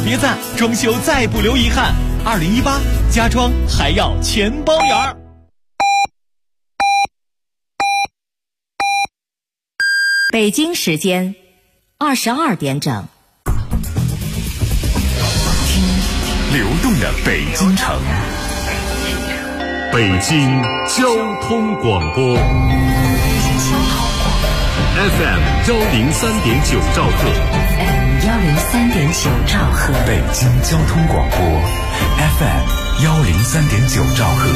别赞，装修再不留遗憾。2018家装还要全包圆儿。 北京时间22点整。 听流动的北京城，北京交通广播 FM 103.9兆赫， 103.9兆赫， 北京交通广播 FM 103.9兆赫。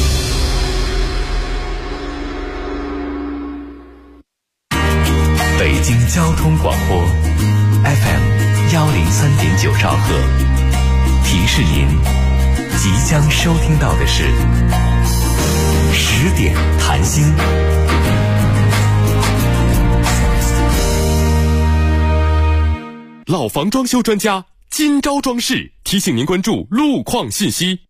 北京交通广播 FM 103.9兆赫，提示您即将收听到的是10点谈心。 老房装修专家今朝装饰提醒您关注路况信息。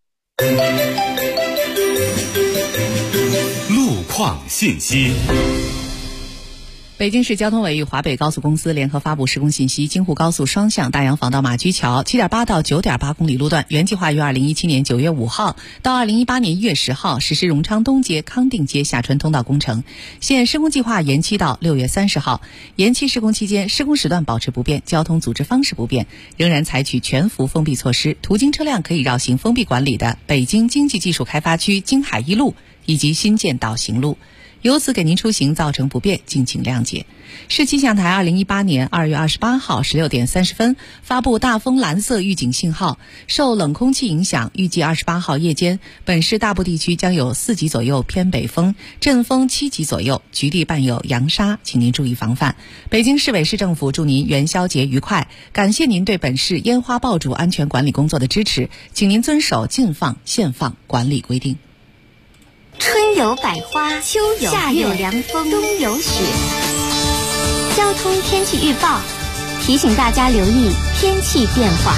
路况信息。 北京市交通委与华北高速公司联合发布施工信息，京沪高速双向大洋坊到马驹桥 7.8 到 9.8 公里路段，原计划于2017年9月5号到2018年1月10号实施荣昌东街、康定街下春通道工程，现施工计划延期到6月30号。延期施工期间，施工时段保持不变，交通组织方式不变，仍然采取全幅封闭措施，途经车辆可以绕行封闭管理的北京经济技术开发区京海一路以及新建岛行路。由此给您出行造成不便，敬请谅解。市气象台2018年2月28号16点30分发布大风蓝色预警信号，受冷空气影响，预计28号夜间本市大部地区将有4级左右偏北风，阵风7级左右，局地伴有扬沙，请您注意防范。北京市委市政府祝您元宵节愉快，感谢您对本市烟花爆竹安全管理工作的支持，请您遵守禁放、限放管理规定。 春有百花，秋有夏有凉风，冬有雪。交通天气预报提醒大家留意天气变化。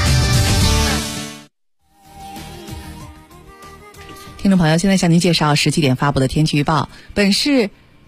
听众朋友，现在向您介绍17点发布的天气预报。本市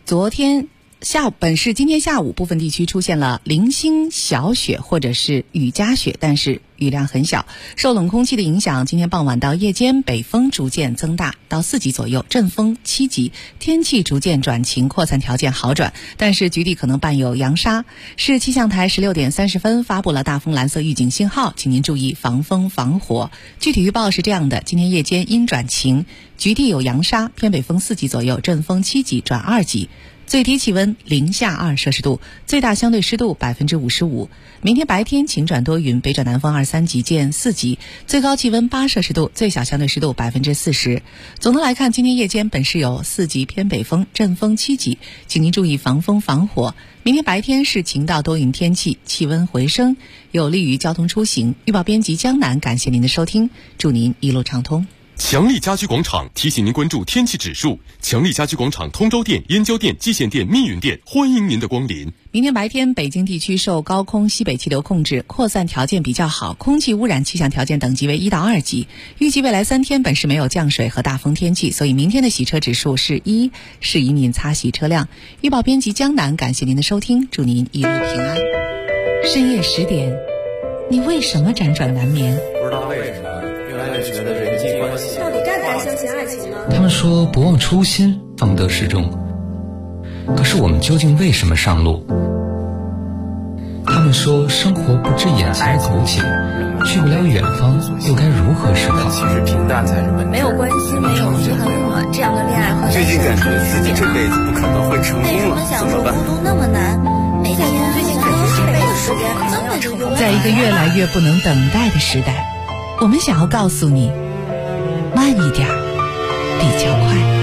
今天下午部分地区出现了零星小雪或者是雨夹雪，但是雨量很小。受冷空气的影响，今天傍晚到夜间北风逐渐增大到4级左右，阵风7级，天气逐渐转晴，扩散条件好转，但是局地可能伴有扬沙。市气象台16点30分发布了大风蓝色预警信号，请您注意防风防火。具体预报是这样的：今天夜间阴转晴，局地有扬沙，偏北风4级左右，阵风7级转2级。最低气温0下2摄氏度，最大相对湿度55%。明天白天晴转多云，北转南风2-3级见4级，最高气温8摄氏度，最小相对湿度40%。总的来看，今天夜间本市有4级偏北风，阵风7级，请您注意防风防火。明天白天是晴到多云天气，气温回升，有利于交通出行。预报编辑江南，感谢您的收听，祝您一路畅通。 强力家居广场提醒您关注天气指数。强力家居广场通州店、燕郊店、蓟县店、密云店欢迎您的光临。 明天白天，北京地区受高空西北气流控制，扩散条件比较好，空气污染气象条件等级为1到2级。预计未来3天本市没有降水和大风天气，所以明天的洗车指数是1，适宜您擦洗车辆。预报编辑江南，感谢您的收听，祝您一路平安。深夜10点，你为什么辗转难眠？ 不知道为什么越来越觉得人际关系到底该不该相信爱情呢？ 他们说不忘初心，方得始终。可是我们究竟为什么上路？他们说生活不止眼前的苟且，去不了远方，又该如何是好？ 其实平淡才是本质。 没有关系，没有遗憾，这样的恋爱和最近感觉自己这辈子不可能会成功了，怎么办？ 孤独那么难，每天最近感觉这辈子时间可能要成功。 在一个越来越不能等待的时代，我们想要告诉你，慢一点比较快。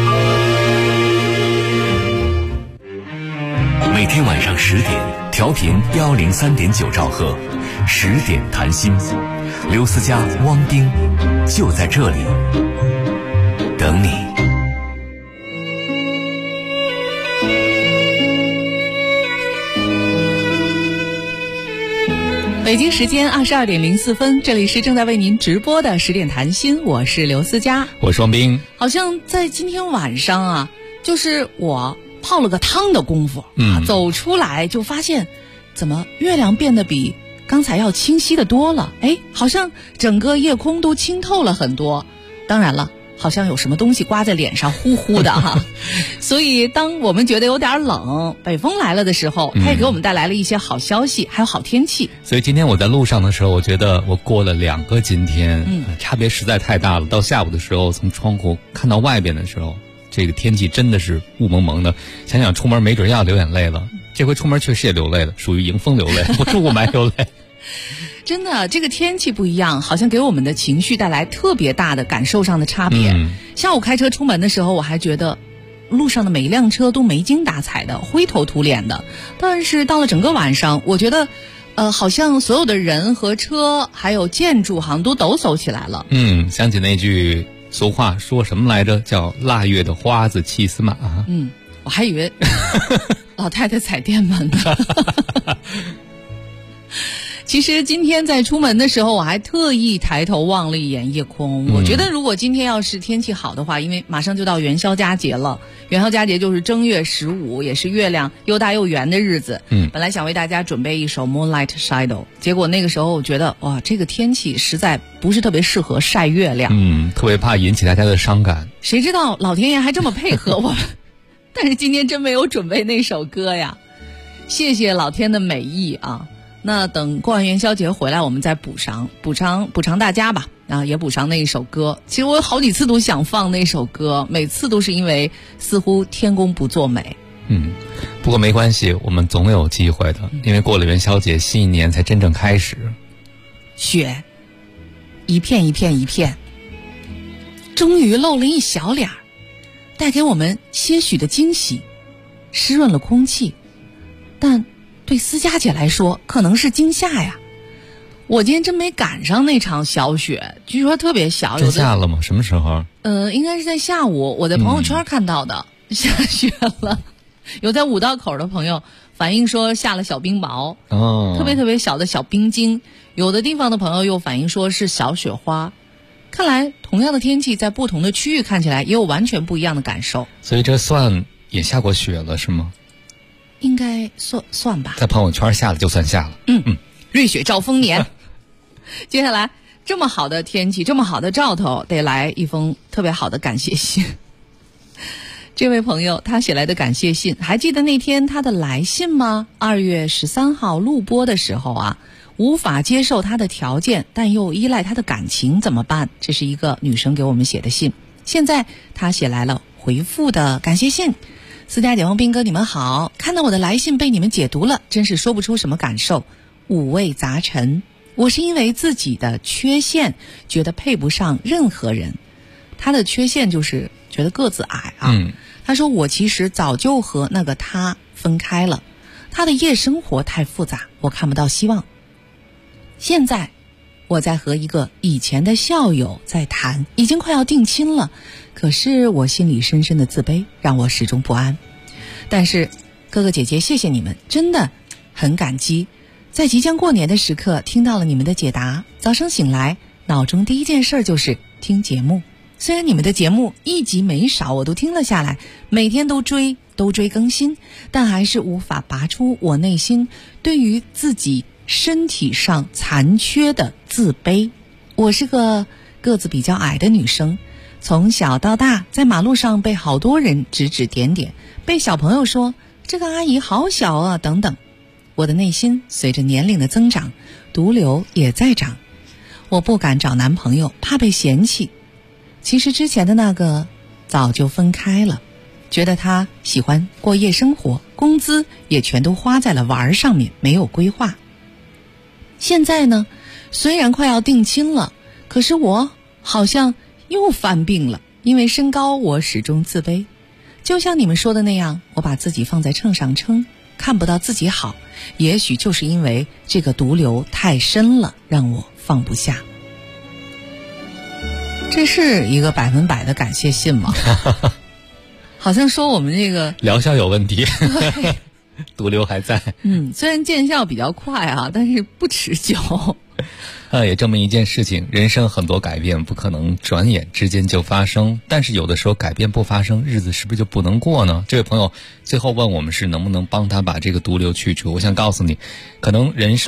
每天晚上10点，调频103.9兆赫，10点谈心，刘思佳、汪冰就在这里等你。 北京时间22点04分，这里是正在为您直播的10点谈心，我是刘思佳， 我是汪冰。 好像在今天晚上啊，就是我泡了个汤的功夫，走出来就发现，怎么月亮变得比刚才要清晰的多了，好像整个夜空都清透了很多。当然了，好像有什么东西刮在脸上，呼呼的哈。所以当我们觉得有点冷，北风来了的时候，它也给我们带来了一些好消息，还有好天气。 所以今天我在路上的时候，我觉得我过了2个今天，差别实在太大了。到下午的时候，从窗户看到外边的时候，这个天气真的是雾蒙蒙的，想想出门没准要流眼泪了。这回出门确实也流泪了，属于迎风流泪，不是雾霾流泪。 真的，这个天气不一样，好像给我们的情绪带来特别大的感受上的差别。下午开车出门的时候，我还觉得路上的每一辆车都没精打采的，灰头土脸的。但是到了整个晚上，我觉得好像所有的人和车还有建筑好像都抖擞起来了。 想起那句俗话说什么来着，叫腊月的花子气死马。 我还以为老太太踩电门呢。其实今天在出门的时候，我还特意抬头望了一眼夜空。我觉得如果今天要是天气好的话，因为马上就到元宵佳节了，元宵佳节就是正月15，也是月亮又大又圆的日子。本来想为大家准备一首 Moonlight Shadow， 结果那个时候我觉得哇，这个天气实在不是特别适合晒月亮。 特别怕引起大家的伤感。 谁知道老天爷还这么配合我们。但是今天真没有准备那首歌呀，谢谢老天的美意啊。那等过完元宵节回来，我们再补偿大家吧，也补偿那一首歌。其实我有好几次都想放那首歌，每次都是因为似乎天公不作美。 不过没关系，我们总有机会的，因为过了元宵节，新一年才真正开始。 雪一片一片一片，终于露了一小脸，带给我们些许的惊喜，湿润了空气，但对思佳姐来说可能是惊吓呀。我今天真没赶上那场小雪，据说特别小。 真下了吗？什么时候？ 应该是在下午，我在朋友圈看到的，下雪了。有在五道口的朋友反映说下了小冰雹，特别特别小的小冰晶。有的地方的朋友又反映说是小雪花。看来同样的天气在不同的区域看起来也有完全不一样的感受。 所以这算也下过雪了是吗？ 应该算吧， 在朋友圈下了就算下了。 瑞雪兆丰年。接下来这么好的天气，这么好的兆头，得来一封特别好的感谢信。这位朋友他写来的感谢信，还记得那天他的来信吗？2月13号录播的时候无法接受他的条件，但又依赖他的感情怎么办？这是一个女生给我们写的信。现在他写来了回复的感谢信。思佳姐、王斌哥，你们好，看到我的来信被你们解读了，真是说不出什么感受，五味杂陈。我是因为自己的缺陷觉得配不上任何人。他的缺陷就是觉得个子矮他说我其实早就和那个他分开了，他的夜生活太复杂，我看不到希望。现在我在和一个以前的校友在谈，已经快要定亲了，可是我心里深深的自卑，让我始终不安。但是哥哥姐姐，谢谢你们，真的很感激。在即将过年的时刻听到了你们的解答，早上醒来脑中第一件事就是听节目。虽然你们的节目一集没少，我都听了下来，每天都追更新，但还是无法拔出我内心对于自己身体上残缺的自卑。我是个个子比较矮的女生，从小到大在马路上被好多人指指点点，被小朋友说这个阿姨好小啊等等。我的内心随着年龄的增长，毒瘤也在长。我不敢找男朋友，怕被嫌弃。其实之前的那个早就分开了，觉得他喜欢过夜生活，工资也全都花在了玩上面，没有规划。现在呢，虽然快要定亲了，可是我好像又犯病了，因为身高我始终自卑。就像你们说的那样，我把自己放在秤上称，看不到自己好，也许就是因为这个毒瘤太深了，让我放不下。这是一个100%的感谢信吗？好像说我们这个疗效有问题，毒瘤还在。 虽然见效比较快但是不持久。 也证明一件事情，人生很多改变不可能转眼之间就发生，但是有的时候改变不发生，日子是不是就不能过呢？这位朋友最后问我们是能不能帮他把这个毒瘤去除。我想告诉你，可能人生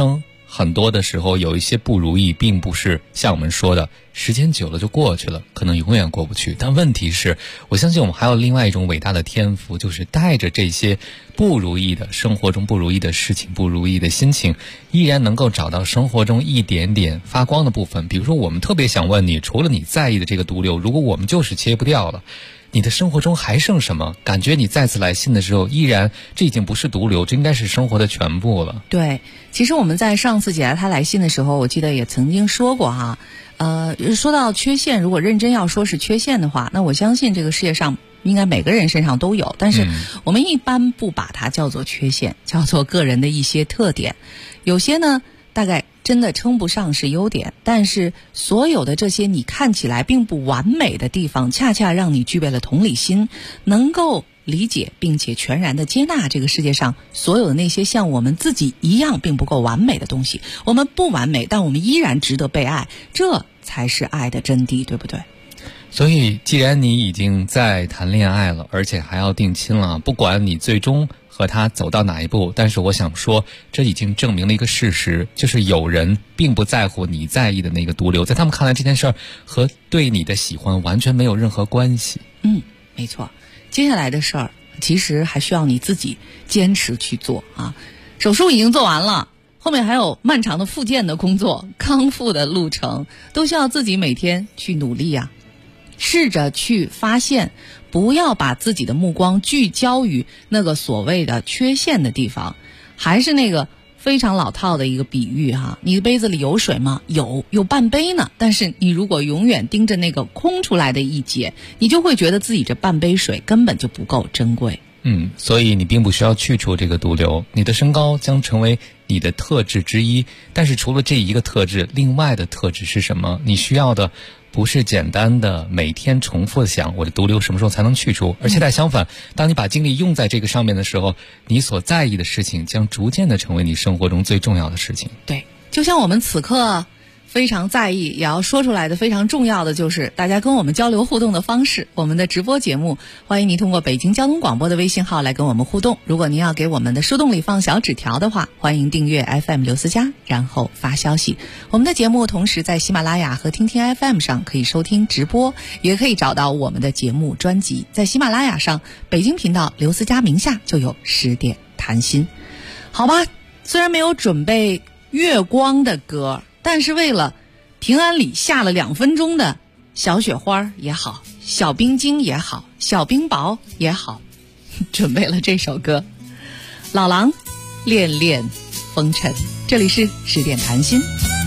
很多的时候有一些不如意并不是像我们说的时间久了就过去了，可能永远过不去。但问题是，我相信我们还有另外一种伟大的天赋，就是带着这些不如意的生活中不如意的事情、不如意的心情，依然能够找到生活中一点点发光的部分。比如说我们特别想问你，除了你在意的这个毒瘤，如果我们就是切不掉了，你的生活中还剩什么？感觉你再次来信的时候，依然这已经不是毒瘤，这应该是生活的全部了。 对，其实我们在上次解答他来信的时候，我记得也曾经说过哈，说到缺陷，如果认真要说是缺陷的话，那我相信这个世界上应该每个人身上都有，但是我们一般不把它叫做缺陷，叫做个人的一些特点。有些呢，大概真的称不上是优点，但是所有的这些你看起来并不完美的地方，恰恰让你具备了同理心，能够理解并且全然的接纳这个世界上所有的那些像我们自己一样并不够完美的东西。我们不完美，但我们依然值得被爱，这才是爱的真谛，对不对？ 所以既然你已经在谈恋爱了，而且还要定亲了，不管你最终和他走到哪一步，但是我想说，这已经证明了一个事实，就是有人并不在乎你在意的那个毒瘤，在他们看来这件事儿和对你的喜欢完全没有任何关系。 没错，接下来的事儿其实还需要你自己坚持去做啊。手术已经做完了，后面还有漫长的复健的工作，康复的路程，都需要自己每天去努力啊。试着去发现，不要把自己的目光聚焦于那个所谓的缺陷的地方。还是那个非常老套的一个比喻哈，你的杯子里有水吗？有半杯呢，但是你如果永远盯着那个空出来的一截，你就会觉得自己这半杯水根本就不够珍贵。 所以你并不需要去除这个毒瘤，你的身高将成为你的特质之一，但是除了这一个特质，另外的特质是什么？你需要的不是简单的每天重复的想我的毒瘤什么时候才能去除，而恰恰相反，当你把精力用在这个上面的时候，你所在意的事情将逐渐的成为你生活中最重要的事情。 对，就像我们此刻非常在意也要说出来的非常重要的就是大家跟我们交流互动的方式，我们的直播节目，欢迎您通过北京交通广播的微信号来跟我们互动。如果您要给我们的树洞里放小纸条的话，欢迎订阅 FM 刘思佳，然后发消息。我们的节目同时在喜马拉雅和听听 FM 上可以收听直播，也可以找到我们的节目专辑。在喜马拉雅上北京频道刘思佳名下就有10点谈心。好吧，虽然没有准备月光的歌，但是为了平安里下了2分钟的小雪花也好，小冰晶也好，小冰雹也好，准备了这首歌，老狼恋恋风尘。这里是10点谈心。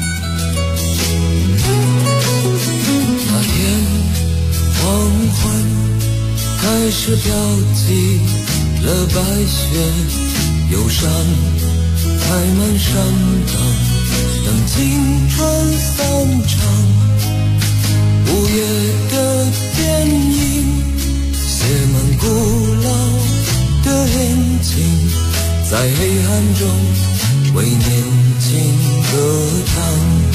那天黄昏开始飘起了白雪，忧伤开满山岗，等青春散场，午夜的电影写满古老的恋情，在黑暗中为年轻歌唱。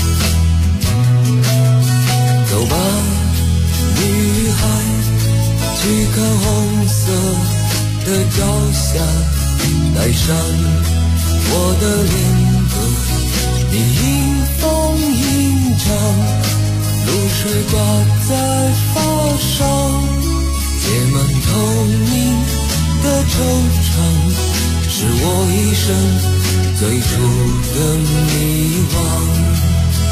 走吧，女孩，去看红色的朝霞，带上我的恋歌，你迎风吟唱，露水挂在发梢，结满透明的惆怅，是我一生最初的迷惘。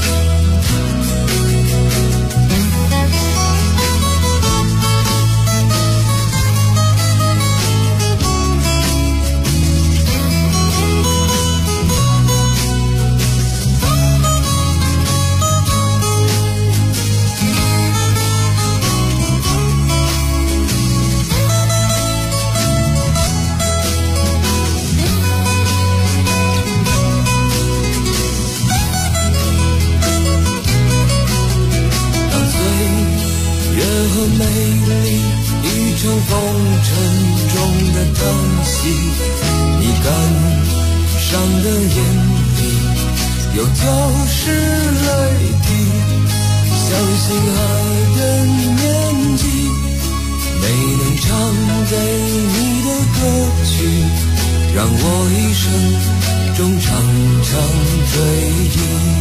美丽一场风尘中的叹息，你感伤的眼里有就是泪滴，相信爱的年纪，没能唱给你的歌曲，让我一生中唱常追忆，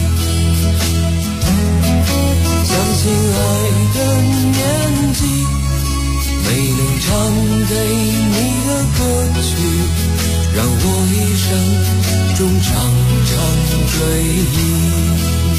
相信爱的年纪，没能唱给你的歌曲，让我一生中常常追忆。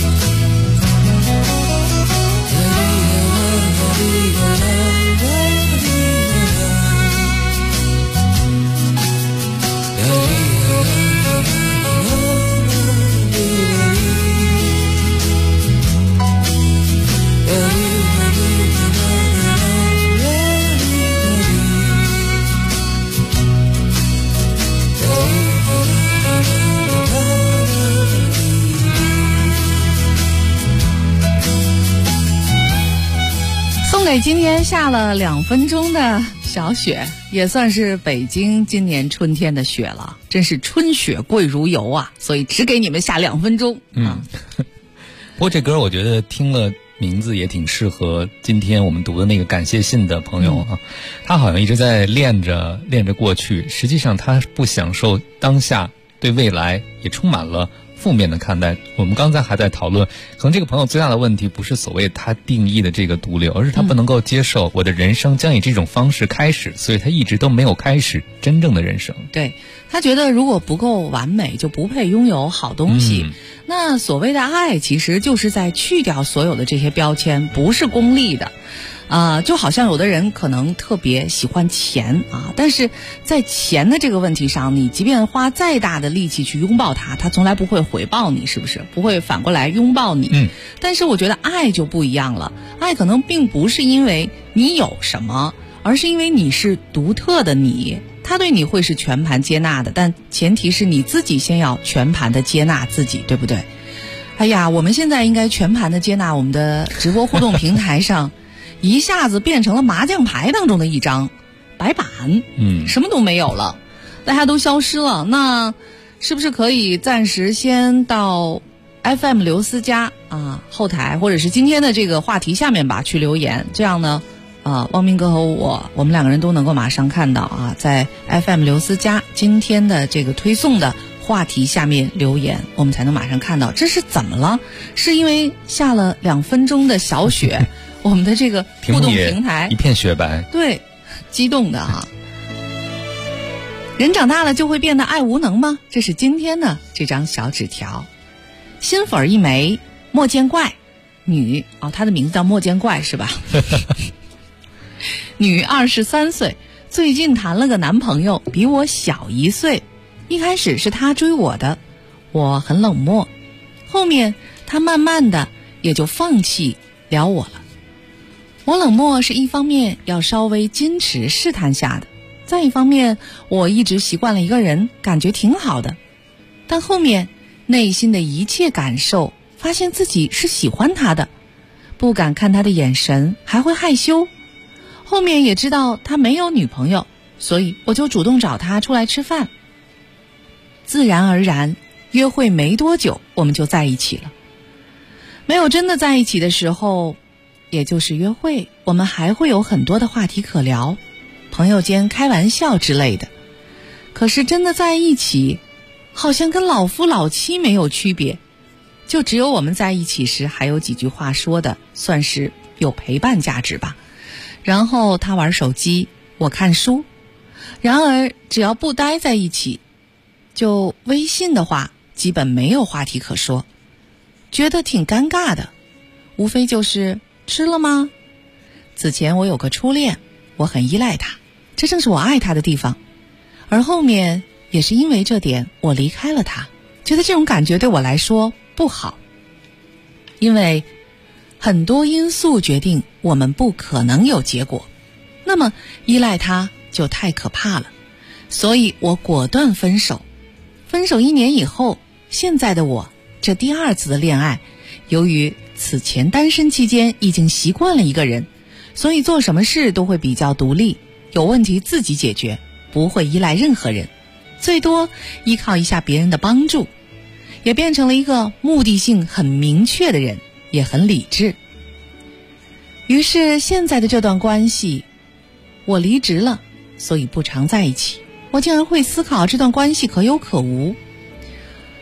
给今天下了2分钟的小雪，也算是北京今年春天的雪了，真是春雪贵如油啊！所以只给你们下2分钟。 不过这歌我觉得听了名字也挺适合今天我们读的那个感谢信的朋友啊，他好像一直在练着过去，实际上他不享受当下，对未来也充满了负面的看待。我们刚才还在讨论，可能这个朋友最大的问题不是所谓他定义的这个毒瘤，而是他不能够接受我的人生将以这种方式开始，所以他一直都没有开始真正的人生。 对，他觉得如果不够完美就不配拥有好东西。那所谓的爱其实就是在去掉所有的这些标签，不是功利的。就好像有的人可能特别喜欢钱啊，但是在钱的这个问题上，你即便花再大的力气去拥抱它，它从来不会回报你，是不是？不会反过来拥抱你。但是我觉得爱就不一样了，爱可能并不是因为你有什么，而是因为你是独特的你，他对你会是全盘接纳的，但前提是你自己先要全盘的接纳自己，对不对？哎呀，我们现在应该全盘的接纳我们的直播互动平台上一下子变成了麻将牌当中的一张白板，什么都没有了，大家都消失了。那是不是可以暂时先到 FM 刘思佳后台，或者是今天的这个话题下面吧去留言，这样呢汪明哥和我们2个人都能够马上看到在 FM 刘思佳今天的这个推送的话题下面留言，我们才能马上看到这是怎么了？是因为下了2分钟的小雪我们的这个互动平台一片雪白， 对，激动的人长大了就会变得爱无能吗？这是今天的这张小纸条。新粉一枚，莫见怪，女她的名字叫莫见怪是吧？女23岁，最近谈了个男朋友，比我小1岁。一开始是他追我的，我很冷漠，后面他慢慢的也就放弃撩我了。我冷漠是一方面要稍微矜持试探下的，再一方面我一直习惯了一个人，感觉挺好的。但后面内心的一切感受，发现自己是喜欢他的，不敢看他的眼神，还会害羞。后面也知道他没有女朋友，所以我就主动找他出来吃饭。自然而然，约会没多久我们就在一起了。没有真的在一起的时候，也就是约会，我们还会有很多的话题可聊，朋友间开玩笑之类的。可是真的在一起，好像跟老夫老妻没有区别，就只有我们在一起时还有几句话说的，算是有陪伴价值吧。然后他玩手机，我看书。然而只要不待在一起，就微信的话基本没有话题可说，觉得挺尴尬的。无非就是吃了吗？此前我有个初恋，我很依赖他，这正是我爱他的地方。而后面也是因为这点我离开了他，觉得这种感觉对我来说不好。因为很多因素决定我们不可能有结果，那么依赖他就太可怕了，所以我果断分手。分手1年以后，现在的我这第2次的恋爱，由于此前单身期间已经习惯了一个人，所以做什么事都会比较独立，有问题自己解决，不会依赖任何人，最多依靠一下别人的帮助，也变成了一个目的性很明确的人，也很理智。于是现在的这段关系，我离职了，所以不常在一起。我竟然会思考这段关系可有可无。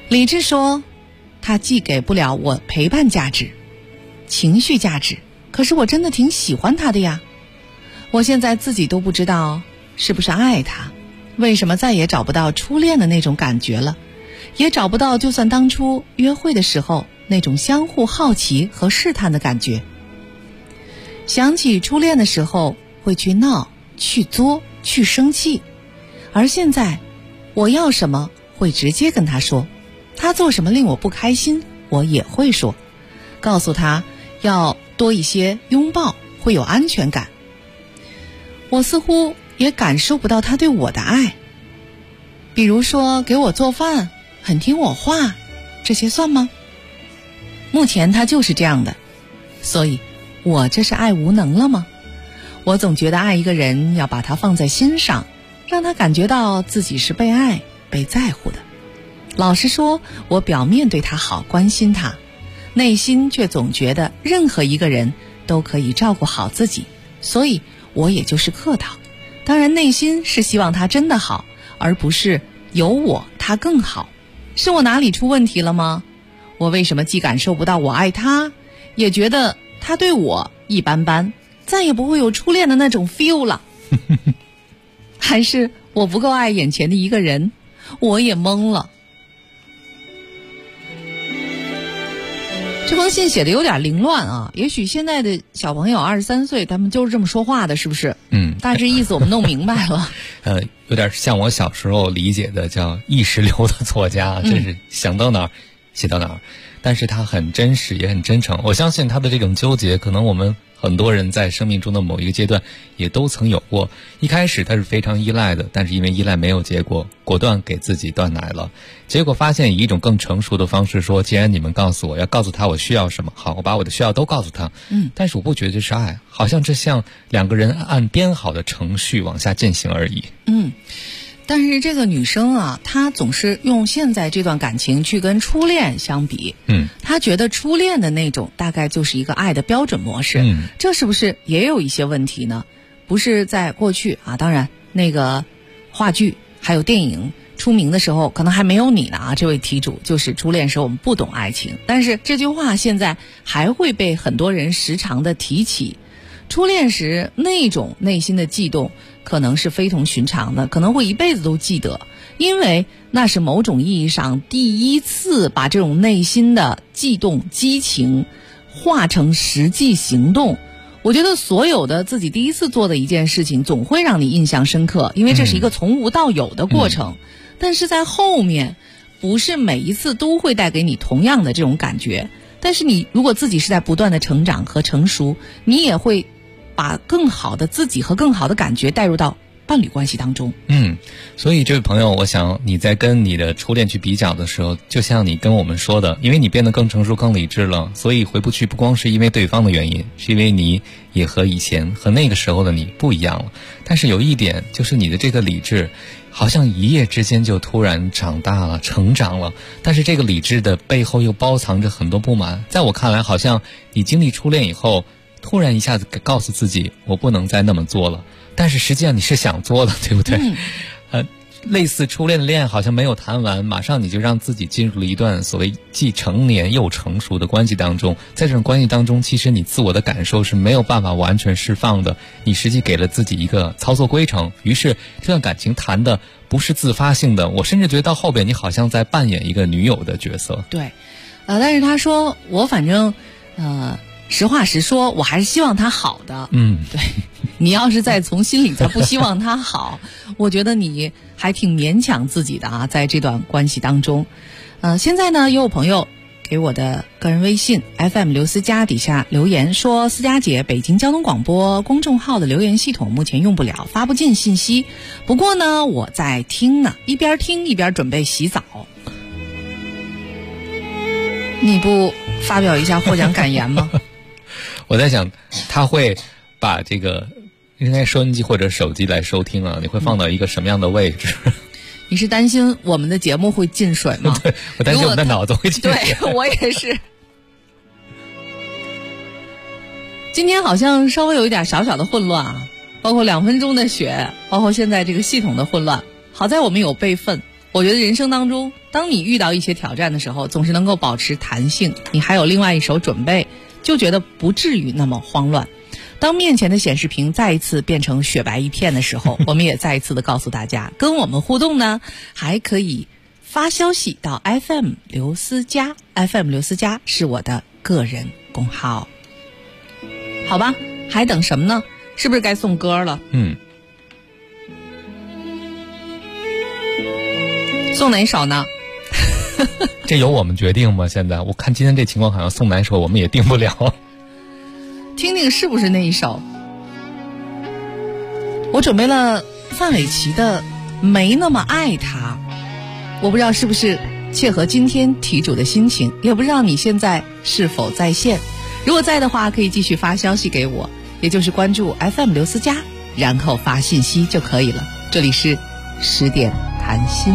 理智说，他既给不了我陪伴价值、情绪价值，可是我真的挺喜欢他的呀。我现在自己都不知道是不是爱他，为什么再也找不到初恋的那种感觉了，也找不到就算当初约会的时候那种相互好奇和试探的感觉。想起初恋的时候会去闹、去作、去生气，而现在我要什么会直接跟他说，他做什么令我不开心我也会说，告诉他要多一些拥抱，会有安全感。我似乎也感受不到他对我的爱，比如说给我做饭，很听我话，这些算吗？目前他就是这样的，所以我这是爱无能了吗？我总觉得爱一个人要把他放在心上，让他感觉到自己是被爱、被在乎的。老实说，我表面对他好，关心他，内心却总觉得任何一个人都可以照顾好自己，所以我也就是客套。当然内心是希望他真的好，而不是有我他更好。是我哪里出问题了吗？我为什么既感受不到我爱他，也觉得他对我一般般，再也不会有初恋的那种 feel 了？还是我不够爱眼前的一个人？我也懵了。这封信写的有点凌乱啊，也许现在的小朋友23岁，他们就是这么说话的，是不是？大致意思我们弄明白了。 有点像我小时候理解的叫意识流的作家，真是想到哪儿写到哪儿。但是他很真实，也很真诚。我相信他的这种纠结，可能我们很多人在生命中的某一个阶段也都曾有过。一开始他是非常依赖的，但是因为依赖没有结果，果断给自己断奶了。结果发现以一种更成熟的方式说，既然你们告诉我要告诉他我需要什么，好，我把我的需要都告诉他。但是我不觉得这是爱，好像这像两个人按编好的程序往下进行而已。 但是这个女生啊，她总是用现在这段感情去跟初恋相比，她觉得初恋的那种大概就是一个爱的标准模式，这是不是也有一些问题呢？不是在过去啊，当然那个话剧还有电影出名的时候，可能还没有你呢啊，这位题主就是初恋时我们不懂爱情，但是这句话现在还会被很多人时常的提起。初恋时那种内心的悸动可能是非同寻常的，可能会一辈子都记得，因为那是某种意义上第一次把这种内心的悸动、激情化成实际行动。我觉得所有的自己第一次做的一件事情总会让你印象深刻，因为这是一个从无到有的过程，但是在后面不是每一次都会带给你同样的这种感觉，但是你如果自己是在不断的成长和成熟，你也会把更好的自己和更好的感觉带入到伴侣关系当中。 所以这位朋友，我想你在跟你的初恋去比较的时候，就像你跟我们说的，因为你变得更成熟更理智了，所以回不去不光是因为对方的原因，是因为你也和以前和那个时候的你不一样了。但是有一点就是你的这个理智好像一夜之间就突然长大了、成长了，但是这个理智的背后又包藏着很多不满。在我看来，好像你经历初恋以后突然一下子告诉自己我不能再那么做了，但是实际上你是想做的，对不对？类似初恋的恋爱好像没有谈完，马上你就让自己进入了一段所谓既成年又成熟的关系当中。在这种关系当中，其实你自我的感受是没有办法完全释放的，你实际给了自己一个操作规程，于是这段感情谈的不是自发性的。我甚至觉得到后边你好像在扮演一个女友的角色。 对，但是他说我反正实话实说，我还是希望他好的。对，你要是再从心里再不希望他好，我觉得你还挺勉强自己的啊，在这段关系当中。现在呢，也有朋友给我的个人微信 FM 刘思佳底下留言说，思佳姐，北京交通广播公众号的留言系统目前用不了，发不进信息。不过呢，我在听呢，一边听一边准备洗澡。你不发表一下获奖感言吗？ 我在想他会把这个应该收音机或者手机来收听啊，你会放到一个什么样的位置？ 你是担心我们的节目会进水吗？ 对，我担心我们的脑子会进水。 对，我也是。今天好像稍微有一点小小的混乱啊，包括2分钟的雪，包括现在这个系统的混乱。好在我们有备份， 我觉得人生当中，当你遇到一些挑战的时候，总是能够保持弹性，你还有另外一手准备，就觉得不至于那么慌乱。当面前的显示屏再一次变成雪白一片的时候，我们也再一次的告诉大家，跟我们互动呢，还可以发消息到 FM 刘思佳 ，FM 刘思佳是我的个人公号。好吧，还等什么呢？是不是该送歌了？送哪首呢？ 这由我们决定吗？现在我看今天这情况，好像送哪首我们也定不了。 听听是不是那一首？我准备了范玮琪的《没那么爱他》，我不知道是不是切合今天题主的心情，也不知道你现在是否在线。如果在的话，可以继续发消息给我，也就是关注 FM 刘思佳，然后发信息就可以了。这里是10点谈心。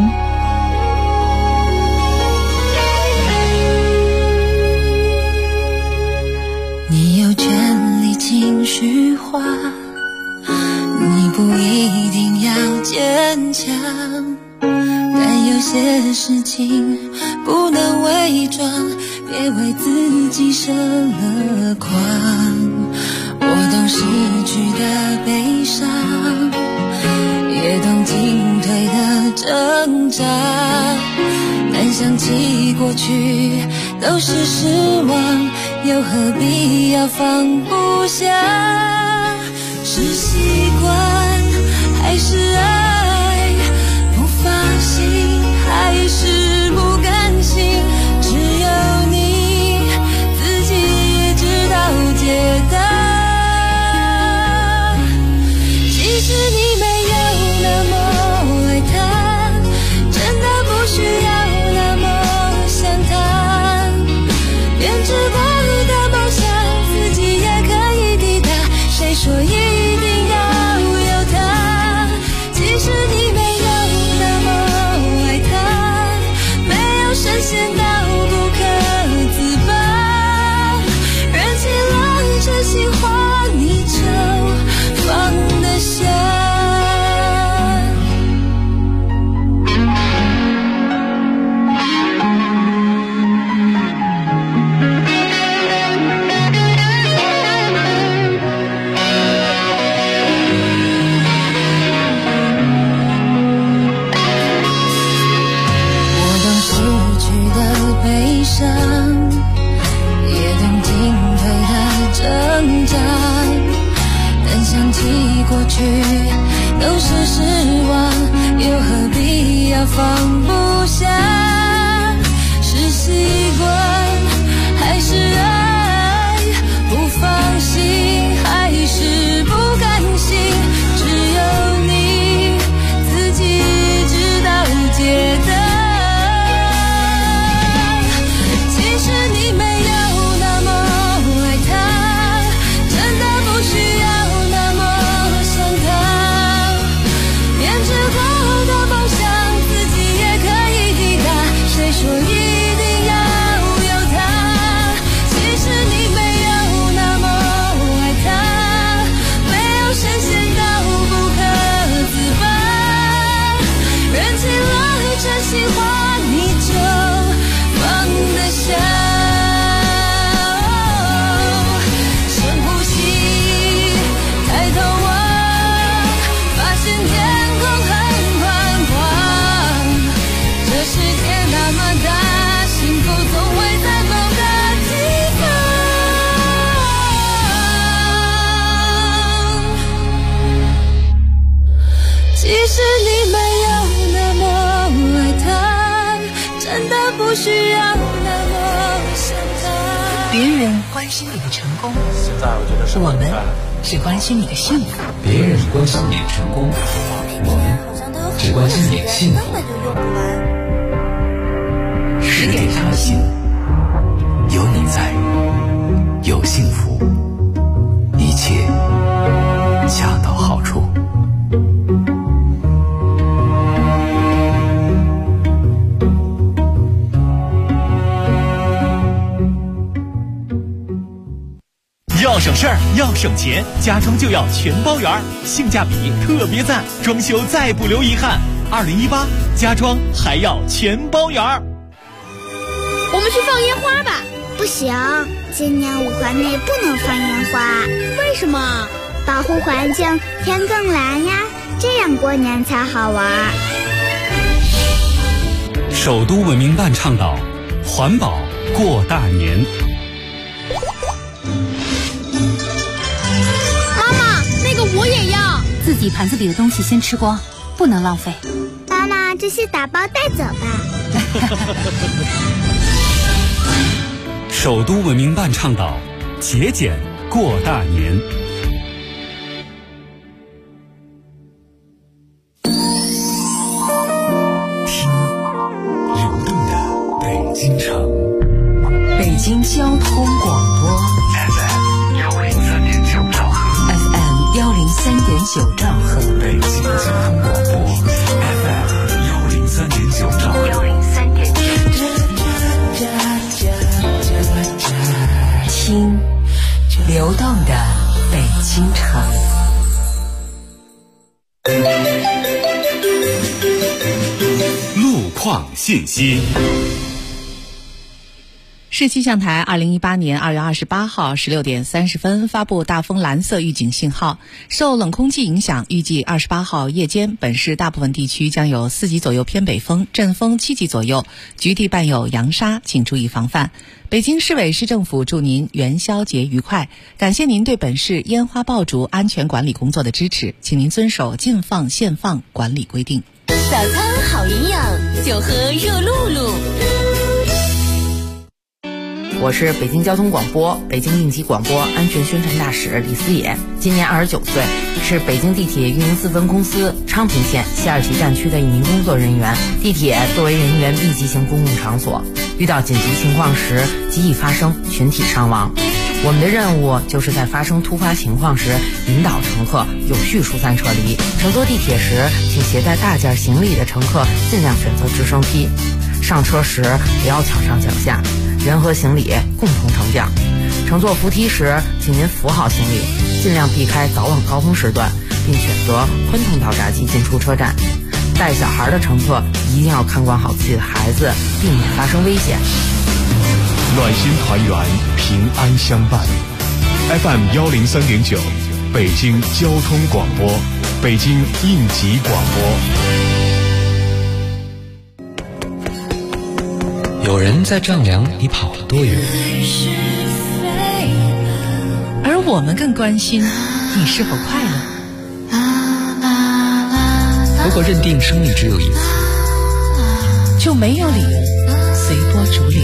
你有权利情绪化，你不一定要坚强，但有些事情不能伪装，别为自己设了框。我懂失去的悲伤，也懂进退的挣扎，但想起过去都是失望，又何必要放不下？是习惯还是爱？不放心还是不甘心？只有你自己也知道解答。其实你没有那么爱他，真的不需要那么想他，编织过的梦想自己也可以抵达，谁说一定要有他？其实你没有那么爱他，没有深陷到不可自拔，人起了真心话你就放得下。也懂进退的挣扎，但想起过去都是失望，又何必要放不下？是习惯还是爱？不放心还是不甘心？只有你自己知道解答。不需要那么想他。 别人关心你的成功，我们只关心你的幸福。 别人关心你的成功，我们只关心你的幸福。 10点谈心，有你在，有幸福，一切恰到好处。 要省事儿，要省钱，家装就要全包圆，性价比特别赞，装修再不留遗憾。 2018家装还要全包圆儿。 我们去放烟花吧。 不行，今年5环内不能放烟花。 为什么？ 保护环境，天更蓝呀，这样过年才好玩。 首都文明办倡导环保过大年。 妈妈，那个我也要。 自己盘子里的东西先吃光，不能浪费。 妈妈，这些打包带走吧。 首都文明办倡导节俭过大年。 京城， 北京交通广播 FM 103.9兆赫 ，FM 103.9兆赫， 北京交通广播 FM 103.9兆赫听流动的北京城。 路况信息。 市气象台2018年2月28号16点30分发布大风蓝色预警信号，受冷空气影响，预计28号夜间本市大部分地区将有4级左右偏北风，阵风7级左右，局地伴有扬沙，请注意防范。北京市委市政府祝您元宵节愉快，感谢您对本市烟花爆竹安全管理工作的支持，请您遵守禁放限放管理规定。 早餐好营养，酒喝热露露。 我是北京交通广播北京应急广播安全宣传大使李思野，今年29岁，是北京地铁运营4分公司昌平线西2旗站区的一名工作人员。地铁作为人员密集型公共场所，遇到紧急情况时极易发生群体伤亡。我们的任务就是在发生突发情况时引导乘客有序疏散撤离。乘坐地铁时，请携带大件行李的乘客尽量选择直升梯。上车时不要抢上抢下，人和行李共同升降。乘坐扶梯时，请您扶好行李，尽量避开早晚高峰时段，并选择宽通道闸机进出车站。带小孩的乘客一定要看管好自己的孩子，避免发生危险。 暖心团圆，平安相伴。FM 103.9，北京交通广播，北京应急广播。 有人在丈量你跑了多远， 而我们更关心你是否快乐。 如果认定生命只有一次， 就没有理由随波逐流。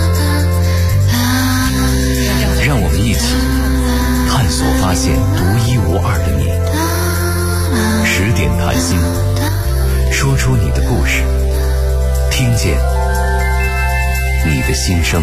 让我们一起探索发现独一无二的你。10点谈心，说出你的故事，听见你的心声。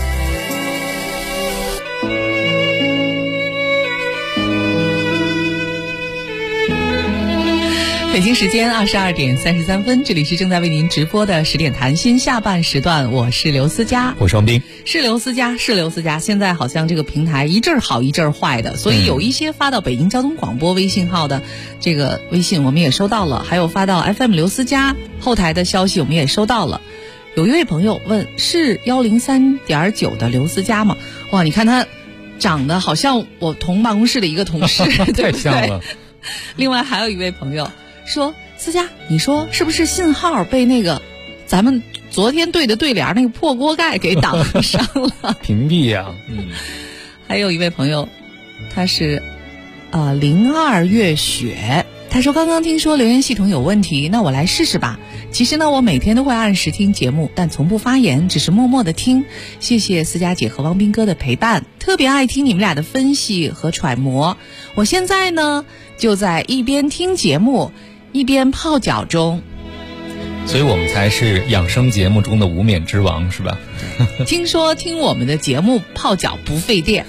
北京时间22点33分，这里是正在为您直播的10点谈心下半时段，我是刘思佳， 我是王斌。 是刘思佳。现在好像这个平台一阵好一阵坏的，所以有一些发到北京交通广播微信号的这个微信我们也收到了，还有发到 FM 刘思佳后台的消息我们也收到了。有一位朋友问，是103.9的刘思佳吗？哇，你看他长得好像我同办公室的一个同事对不对？另外还有一位朋友说，思佳，你说是不是信号被那个咱们昨天对的对联那个破锅盖给挡上了？ 屏蔽呀。 还有一位朋友，他是02月雪，他说刚刚听说留言系统有问题，那我来试试吧。其实呢，我每天都会按时听节目，但从不发言，只是默默的听。谢谢思佳姐和汪斌哥的陪伴，特别爱听你们俩的分析和揣摩。我现在呢，就在一边听节目一边泡脚中， 所以我们才是养生节目中的无冕之王，是吧？ 听说听我们的节目泡脚不费电。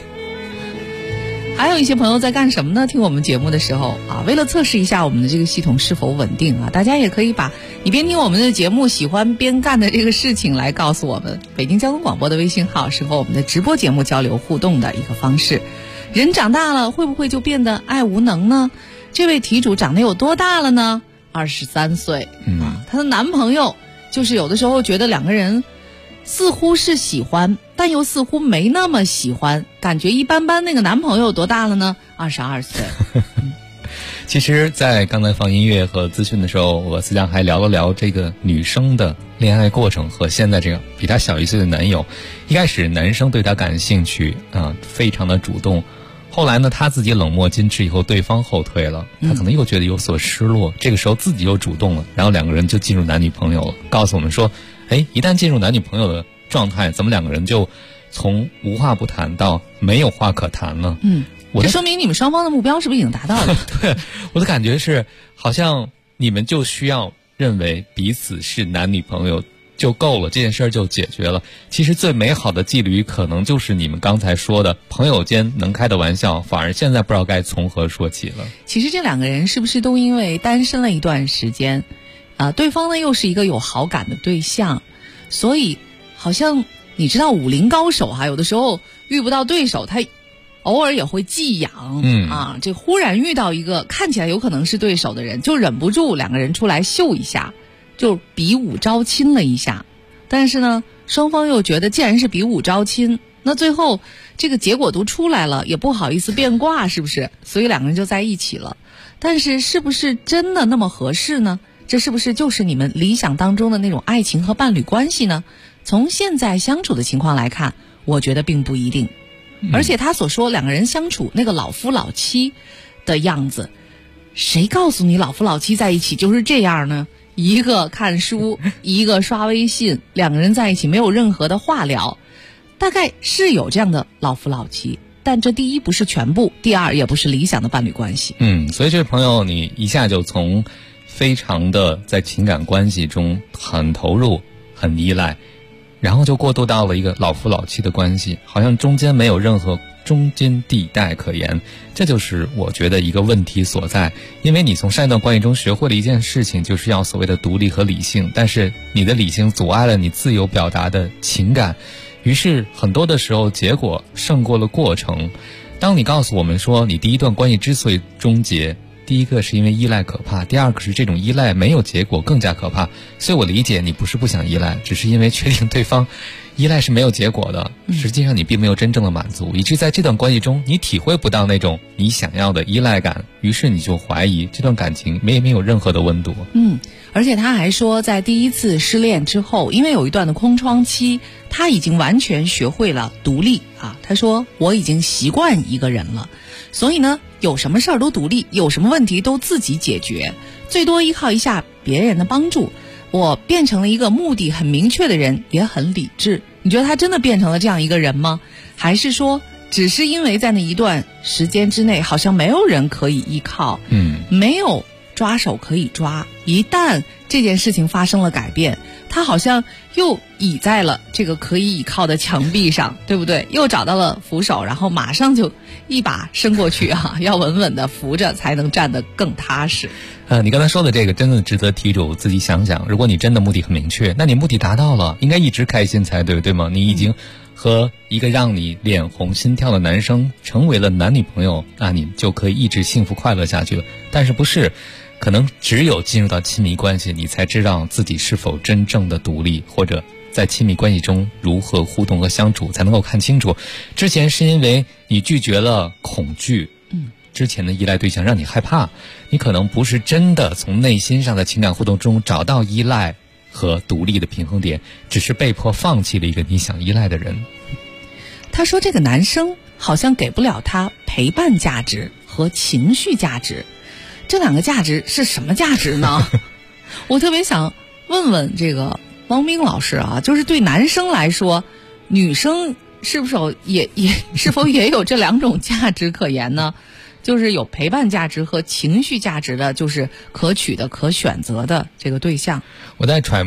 还有一些朋友在干什么呢？听我们节目的时候啊，为了测试一下我们的这个系统是否稳定啊，大家也可以把你边听我们的节目喜欢边干的这个事情来告诉我们。北京交通广播的微信号是和我们的直播节目交流互动的一个方式。人长大了会不会就变得爱无能呢？这位题主长得有多大了呢？ 23岁她的男朋友就是有的时候觉得两个人似乎是喜欢，但又似乎没那么喜欢，感觉一般般。那个男朋友多大了呢？22岁。 其实在刚才放音乐和资讯的时候，我思佳还聊了聊这个女生的恋爱过程和现在这个比她小1岁的男友。一开始男生对她感兴趣非常的主动，后来呢她自己冷漠矜持以后，对方后退了，她可能又觉得有所失落，这个时候自己又主动了，然后两个人就进入男女朋友了。告诉我们说一旦进入男女朋友的状态，咱们两个人就从无话不谈到没有话可谈了。 这说明你们双方的目标是不是已经达到了？ 对，我的感觉是好像你们就需要认为彼此是男女朋友就够了，这件事儿就解决了。其实最美好的羁旅可能就是你们刚才说的朋友间能开的玩笑，反而现在不知道该从何说起了。 其实这两个人是不是都因为单身了一段时间对方呢又是一个有好感的对象，所以好像你知道武林高手有的时候遇不到对手，他偶尔也会技痒这忽然遇到一个看起来有可能是对手的人，就忍不住两个人出来秀一下，就比武招亲了一下。但是呢双方又觉得既然是比武招亲，那最后这个结果都出来了，也不好意思变卦，是不是？所以两个人就在一起了。但是是不是真的那么合适呢？这是不是就是你们理想当中的那种爱情和伴侣关系呢？从现在相处的情况来看，我觉得并不一定。而且他所说两个人相处那个老夫老妻的样子，谁告诉你老夫老妻在一起就是这样呢？一个看书一个刷微信，两个人在一起没有任何的话聊。大概是有这样的老夫老妻，但这第一不是全部，第二也不是理想的伴侣关系。 所以这位朋友你一下就从非常的在情感关系中很投入很依赖，然后就过渡到了一个老夫老妻的关系，好像中间没有任何中间地带可言。这就是我觉得一个问题所在。因为你从上一段关系中学会了一件事情，就是要所谓的独立和理性，但是你的理性阻碍了你自由表达的情感，于是很多的时候结果胜过了过程。当你告诉我们说你第一段关系之所以终结，第一个是因为依赖可怕，第二个是这种依赖没有结果更加可怕。所以我理解你不是不想依赖，只是因为确定对方依赖是没有结果的，实际上你并没有真正的满足，以致在这段关系中你体会不到那种你想要的依赖感，于是你就怀疑这段感情没有任何的温度。 而且他还说在第一次失恋之后，因为有一段的空窗期，他已经完全学会了独立他说我已经习惯一个人了，所以呢有什么事儿都独立，有什么问题都自己解决，最多依靠一下别人的帮助。我变成了一个目的很明确的人，也很理智。你觉得他真的变成了这样一个人吗？还是说只是因为在那一段时间之内好像没有人可以依靠，没有抓手可以抓，一旦这件事情发生了改变，他好像又倚在了这个可以倚靠的墙壁上，对不对？又找到了扶手，然后马上就一把伸过去要稳稳的扶着才能站得更踏实。 你刚才说的这个真的值得题主自己想想，如果你真的目的很明确，那你目的达到了，应该一直开心才对，对吗？你已经和一个让你脸红心跳的男生成为了男女朋友，那你就可以一直幸福快乐下去了。但是不是可能只有进入到亲密关系，你才知道自己是否真正的独立，或者在亲密关系中如何互动和相处，才能够看清楚之前是因为你拒绝了恐惧，之前的依赖对象让你害怕，你可能不是真的从内心上的情感互动中找到依赖和独立的平衡点，只是被迫放弃了一个你想依赖的人。 他说这个男生好像给不了他陪伴价值和情绪价值，这两个价值是什么价值呢？我特别想问问这个汪冰老师就是对男生来说，女生是否也有这两种价值可言呢？就是有陪伴价值和情绪价值的，就是可取的可选择的这个对象。 我在揣摩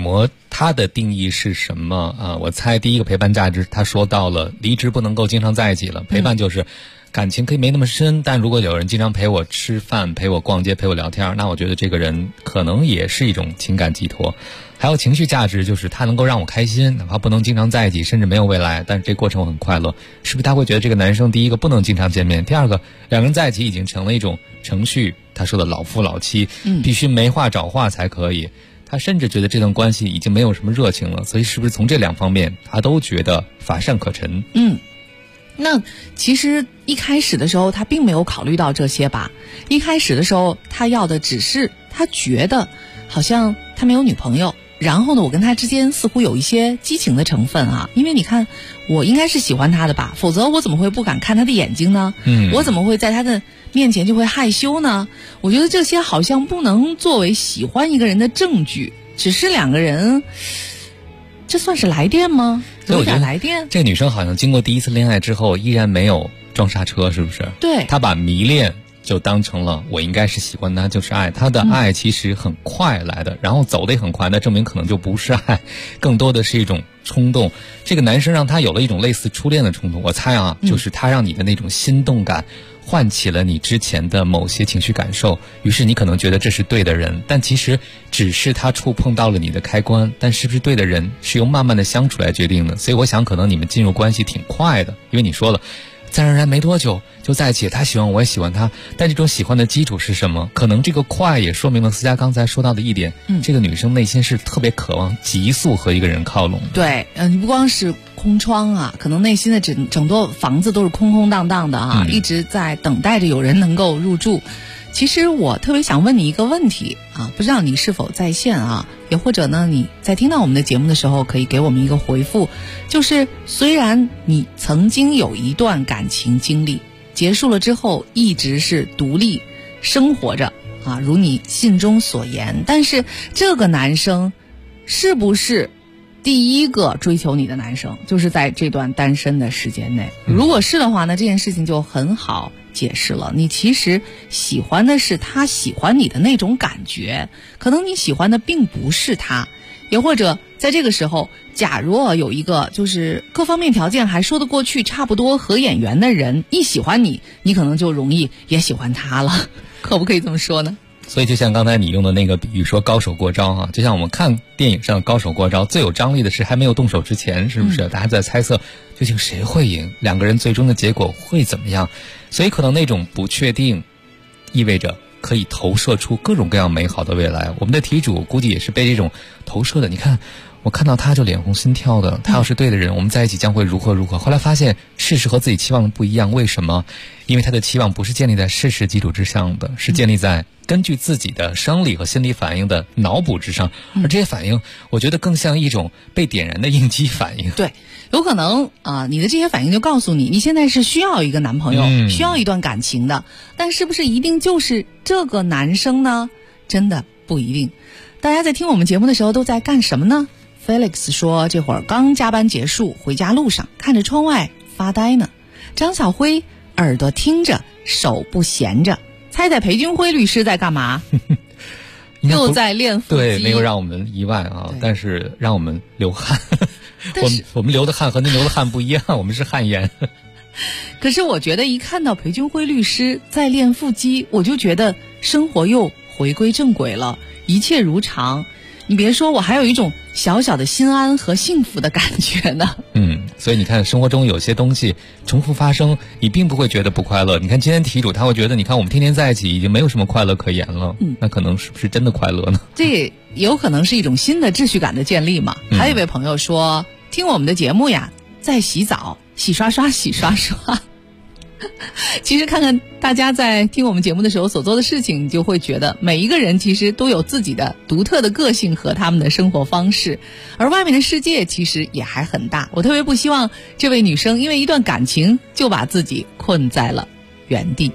他的定义是什么啊？我猜第一个陪伴价值，他说到了离职不能够经常在一起了，陪伴就是感情可以没那么深，但如果有人经常陪我吃饭、陪我逛街、陪我聊天，那我觉得这个人可能也是一种情感寄托。还有情绪价值，就是他能够让我开心，哪怕不能经常在一起，甚至没有未来，但是这过程我很快乐。是不是他会觉得这个男生第一个不能经常见面，第二个两个人在一起已经成了一种程序，他说的老夫老妻，必须没话找话才可以。他甚至觉得这段关系已经没有什么热情了，所以是不是从这两方面他都觉得乏善可陈？ 那其实一开始的时候他并没有考虑到这些吧，一开始的时候他要的只是他觉得好像他没有女朋友，然后呢我跟他之间似乎有一些激情的成分啊，因为你看我应该是喜欢他的吧，否则我怎么会不敢看他的眼睛呢？我怎么会在他的面前就会害羞呢？我觉得这些好像不能作为喜欢一个人的证据，只是两个人，这算是来电吗？有点来电。 这个女生好像经过第一次恋爱之后依然没有撞刹车，是不是？ 对， 她把迷恋就当成了我应该是喜欢他就是爱，他的爱其实很快来的，然后走得也很快，那证明可能就不是爱，更多的是一种冲动。这个男生让他有了一种类似初恋的冲动，我猜啊，就是他让你的那种心动感唤起了你之前的某些情绪感受，于是你可能觉得这是对的人，但其实只是他触碰到了你的开关，但是不是对的人是由慢慢的相处来决定的。所以我想可能你们进入关系挺快的，因为你说了自然而然没多久就在一起，他喜欢我也喜欢他，但这种喜欢的基础是什么？可能这个快也说明了思佳刚才说到的一点，这个女生内心是特别渴望急速和一个人靠拢。 对，你不光是空窗啊，可能内心的整座房子都是空空荡荡的啊，一直在等待着有人能够入住。其实我特别想问你一个问题啊，不知道你是否在线啊？也或者呢，你在听到我们的节目的时候，可以给我们一个回复，就是虽然你曾经有一段感情经历，结束了之后一直是独立生活着啊，如你信中所言，但是这个男生是不是第一个追求你的男生，就是在这段单身的时间内？如果是的话呢，这件事情就很好解释了，你其实喜欢的是他喜欢你的那种感觉，可能你喜欢的并不是他。也或者在这个时候，假如有一个就是各方面条件还说得过去，差不多合眼缘的人一喜欢你，你可能就容易也喜欢他了，可不可以这么说呢？ 所以就像刚才你用的那个比喻说高手过招啊，就像我们看电影上的高手过招，最有张力的是还没有动手之前，是不是？大家在猜测究竟谁会赢，两个人最终的结果会怎么样。所以可能那种不确定意味着可以投射出各种各样美好的未来。我们的题主估计也是被这种投射的，你看我看到他就脸红心跳的，他要是对的人，我们在一起将会如何如何。后来发现事实和自己期望不一样，为什么？因为他的期望不是建立在事实基础之上的，是建立在根据自己的生理和心理反应的脑补之上，而这些反应我觉得更像一种被点燃的应激反应。 对，有可能你的这些反应就告诉你，你现在是需要一个男朋友，需要一段感情的，但是不是一定就是这个男生呢？真的不一定。大家在听我们节目的时候都在干什么呢？ Felix 说这会儿刚加班结束，回家路上看着窗外发呆呢。张小辉耳朵听着手不闲着，猜猜裴军辉律师在干嘛？又在练腹肌。 对，没有让我们意外啊，但是让我们流汗。我们流的汗和您流的汗不一样，我们是汗颜。 可是我觉得一看到裴军辉律师在练腹肌，我就觉得生活又回归正轨了，一切如常。你别说，我还有一种小小的心安和幸福的感觉呢。 所以你看生活中有些东西重复发生，你并不会觉得不快乐。你看今天题主他会觉得，你看我们天天在一起已经没有什么快乐可言了，那可能是不是真的快乐呢？ 这有可能是一种新的秩序感的建立嘛。还有一位朋友说，听我们的节目呀，在洗澡，洗刷刷洗刷刷。其实看看大家在听我们节目的时候所做的事情，你就会觉得每一个人其实都有自己的独特的个性和他们的生活方式，而外面的世界其实也还很大。我特别不希望这位女生因为一段感情就把自己困在了原地。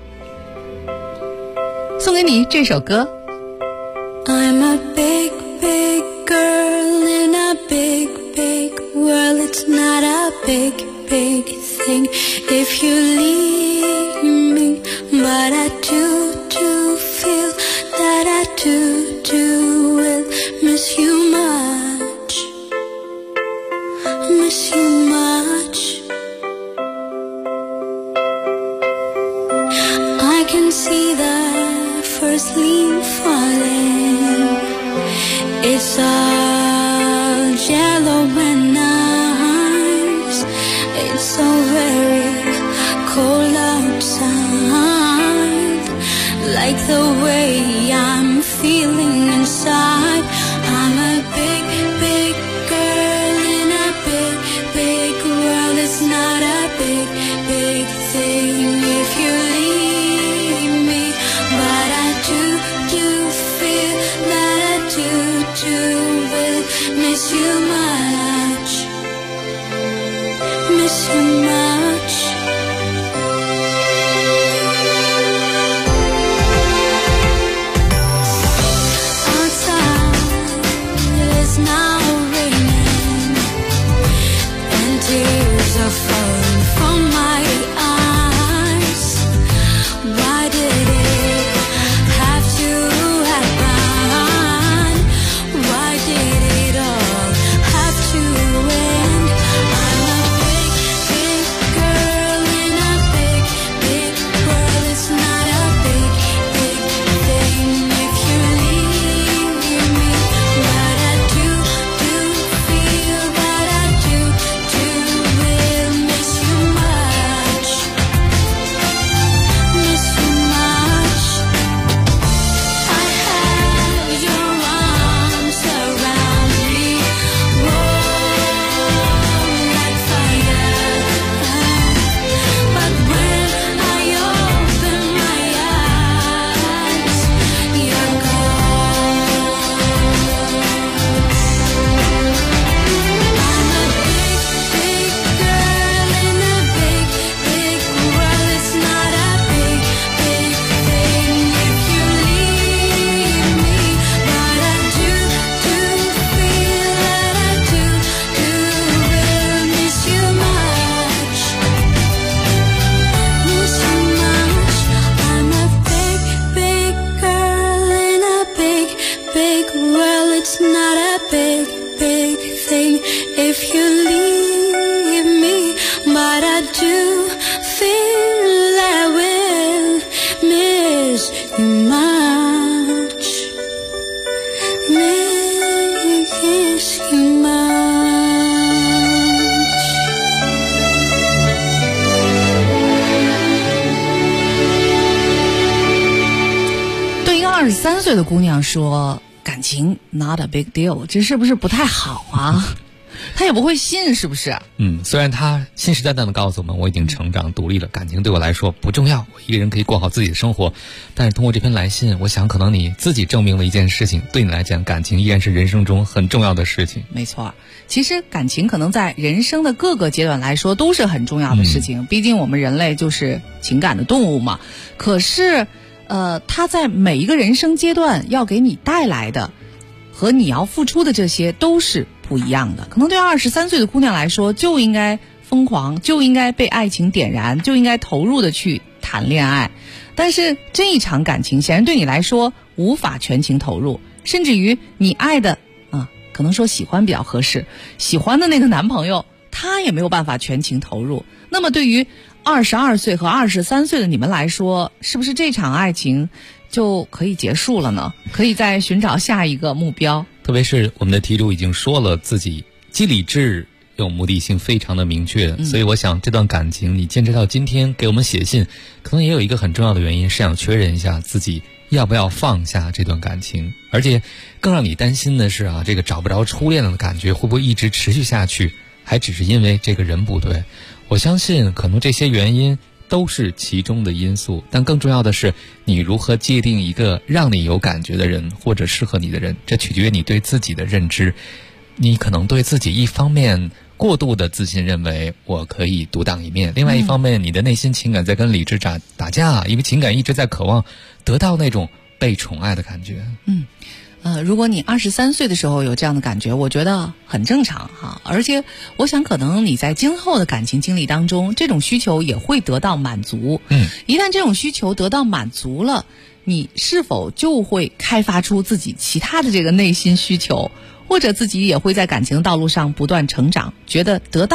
送给你这首歌。 I'm a big, big girl in a big, big world. It's not a big, big thing if you leave me, but I do feel that I do will miss you much. can see the first leaf falling. It's all yellow and nice. It's so very cold outside. Like the way I'm feeling inside. I'm a big, big girl in a big, big world. It's not a big, big thing if you leave me. But I do feel that I do will miss you much. Miss you much. Now raining and tears are falling from my eyes. Why did it have to happen? Why did it all have to end? I'm a big, big girl in a big, big world. It's not a big, big thing if you leave me. But I do feel that I do will miss you much. Miss you much. I have your arms around me, warm like fire. But when I open my eyes, you're gone. I'm a big, big girl in a big, big world. It's not a big, big thing if you leave me. But I do feel that I do will miss you much. Miss you much. I'm a big, big girl in a big, big world. It's not a big, big thing if you leave me. But I do feel I will miss you much. Miss you much. 对一个23岁的姑娘说，感情 not a big deal， 这是不是不太好啊？她也不会信，是不是？ 虽然他信誓旦旦的告诉我们，我已经成长独立了，感情对我来说不重要，我一个人可以过好自己的生活。但是通过这篇来信，我想可能你自己证明了一件事情，对你来讲，感情依然是人生中很重要的事情。 没错，其实感情可能在人生的各个阶段来说都是很重要的事情，毕竟我们人类就是情感的动物嘛。可是它在每一个人生阶段要给你带来的和你要付出的这些都是不一样的。可能对23岁的姑娘来说，就应该疯狂，就应该被爱情点燃，就应该投入的去谈恋爱。但是这一场感情显然对你来说无法全情投入，甚至于你爱的可能说喜欢比较合适，喜欢的那个男朋友他也没有办法全情投入。那么对于22岁和23岁的你们来说，是不是这场爱情就可以结束了呢？可以再寻找下一个目标。 特别是我们的题主已经说了自己既理智又目的性非常的明确，所以我想这段感情你坚持到今天给我们写信，可能也有一个很重要的原因，是想确认一下自己要不要放下这段感情。而且更让你担心的是这个找不着初恋的感觉会不会一直持续下去，还只是因为这个人不对。我相信可能这些原因都是其中的因素，但更重要的是你如何界定一个让你有感觉的人或者适合你的人，这取决于你对自己的认知。你可能对自己一方面过度的自信，认为我可以独当一面，另外一方面你的内心情感在跟理智打架，因为情感一直在渴望得到那种被宠爱的感觉。 如果你23岁的时候有这样的感觉，我觉得很正常哈。而且我想可能你在今后的感情经历当中，这种需求也会得到满足。一旦这种需求得到满足了，你是否就会开发出自己其他的这个内心需求，或者自己也会在感情的道路上不断成长，觉得得到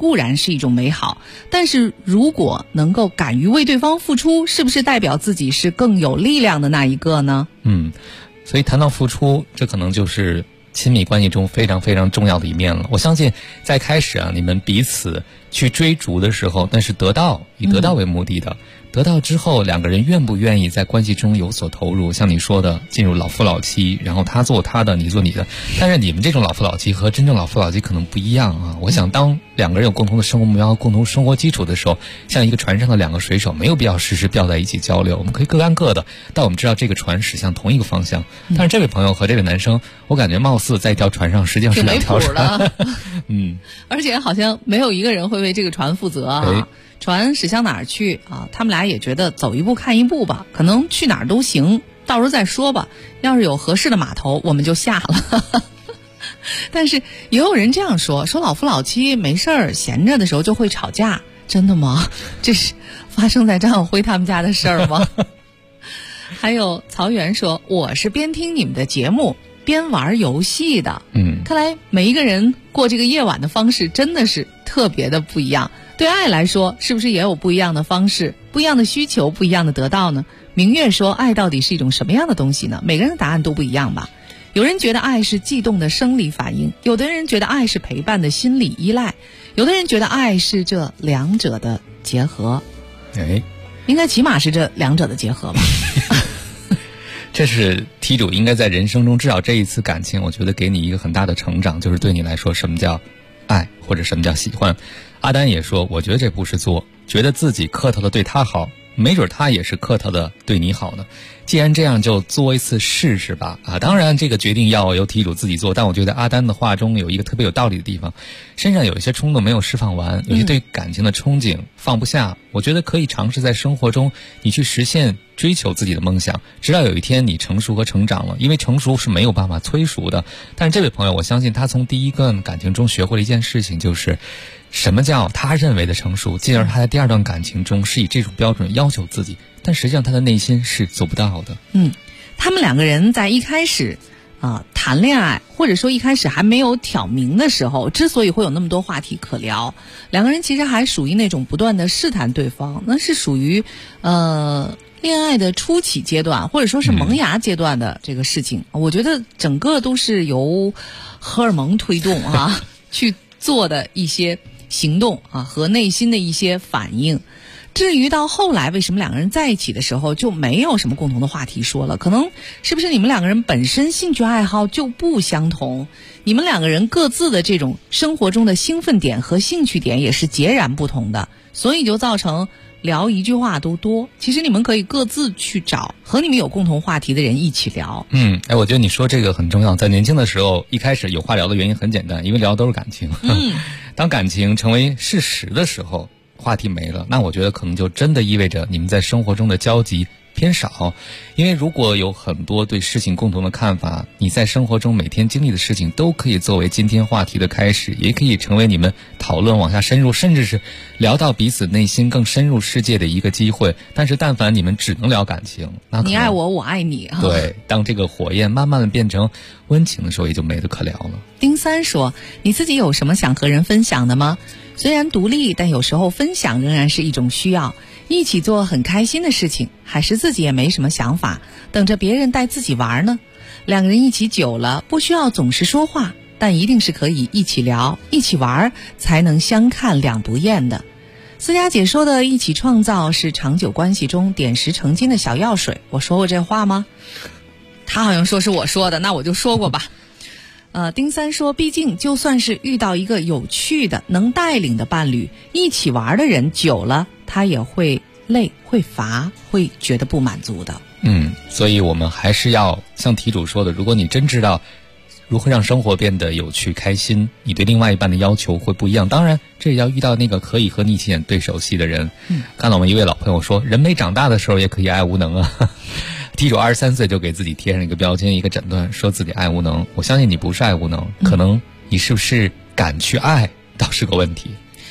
固然是一种美好，但是如果能够敢于为对方付出，是不是代表自己是更有力量的那一个呢？ 所以谈到付出，这可能就是亲密关系中非常非常重要的一面了。我相信在开始你们彼此去追逐的时候，那是以得到为目的的。得到之后，两个人愿不愿意在关系中有所投入，像你说的进入老夫老妻，然后他做他的，你做你的。但是你们这种老夫老妻和真正老夫老妻可能不一样啊。我想当两个人有共同的生活目标、共同生活基础的时候，像一个船上的两个水手，没有必要时时吊在一起交流，我们可以各干各的，但我们知道这个船驶向同一个方向。但是这位朋友和这位男生，我感觉貌似在一条船上，实际上是两条船。 而且好像没有一个人会为这个船负责啊。船驶向哪儿去啊？他们俩也觉得走一步看一步吧，可能去哪儿都行，到时候再说吧。要是有合适的码头，我们就下了。但是也有人这样说老夫老妻没事儿闲着的时候就会吵架，真的吗？这是发生在张晓辉他们家的事儿吗？还有曹源说，我是边听你们的节目边玩游戏的。看来每一个人过这个夜晚的方式真的是特别的不一样。对爱来说，是不是也有不一样的方式，不一样的需求，不一样的得到呢？明月说，爱到底是一种什么样的东西呢？每个人的答案都不一样吧。有人觉得爱是悸动的生理反应，有的人觉得爱是陪伴的心理依赖，有的人觉得爱是这两者的结合。应该起码是这两者的结合吧。 这是题主应该在人生中至少这一次感情，我觉得给你一个很大的成长，就是对你来说什么叫爱或者什么叫喜欢。阿丹也说，我觉得这不是做，觉得自己客套的对他好，没准他也是客套的对你好呢。既然这样，就做一次试试吧。当然这个决定要由题主自己做，但我觉得阿丹的话中有一个特别有道理的地方，身上有一些冲动没有释放完，有些对感情的憧憬放不下，我觉得可以尝试在生活中你去实现追求自己的梦想，直到有一天你成熟和成长了，因为成熟是没有办法催熟的。但是这位朋友，我相信他从第一段感情中学会了一件事情，就是什么叫他认为的成熟，进而他在第二段感情中是以这种标准要求自己，但实际上他的内心是做不到的。 他们两个人在一开始谈恋爱，或者说一开始还没有挑明的时候，之所以会有那么多话题可聊，两个人其实还属于那种不断的试探对方，那是属于恋爱的初期阶段，或者说是萌芽阶段的这个事情。我觉得整个都是由荷尔蒙推动去做的一些行动和内心的一些反应。至于到后来为什么两个人在一起的时候就没有什么共同的话题说了，可能是不是你们两个人本身兴趣爱好就不相同，你们两个人各自的这种生活中的兴奋点和兴趣点也是截然不同的，所以就造成聊一句话都多。其实你们可以各自去找和你们有共同话题的人一起聊。 我觉得你说这个很重要。在年轻的时候，一开始有话聊的原因很简单，因为聊的都是感情。当感情成为事实的时候，话题没了，那我觉得可能就真的意味着你们在生活中的交集偏少。因为如果有很多对事情共同的看法，你在生活中每天经历的事情都可以作为今天话题的开始，也可以成为你们讨论往下深入，甚至是聊到彼此内心更深入世界的一个机会。但是但凡你们只能聊感情，那你爱我，我爱你。 对，当这个火焰慢慢的变成温情的时候，也就没得可聊了。 丁三说，你自己有什么想和人分享的吗？虽然独立，但有时候分享仍然是一种需要。一起做很开心的事情，还是自己也没什么想法，等着别人带自己玩呢？两个人一起久了，不需要总是说话，但一定是可以一起聊、一起玩，才能相看两不厌的。思佳姐说的一起创造是长久关系中点石成金的小药水，我说过这话吗？他好像说是我说的，那我就说过吧。丁三说，毕竟就算是遇到一个有趣的能带领的伴侣，一起玩的人久了，他也会累，会乏，会觉得不满足的。 所以我们还是要像题主说的，如果你真知道如何让生活变得有趣开心，你对另外一半的要求会不一样。当然这也要遇到那个可以和你一起演对手戏的人。看到我们一位老朋友说，人没长大的时候也可以爱无能啊。题主23岁就给自己贴上一个标签，一个诊断，说自己爱无能。我相信你不是爱无能，可能你是不是敢去爱倒是个问题。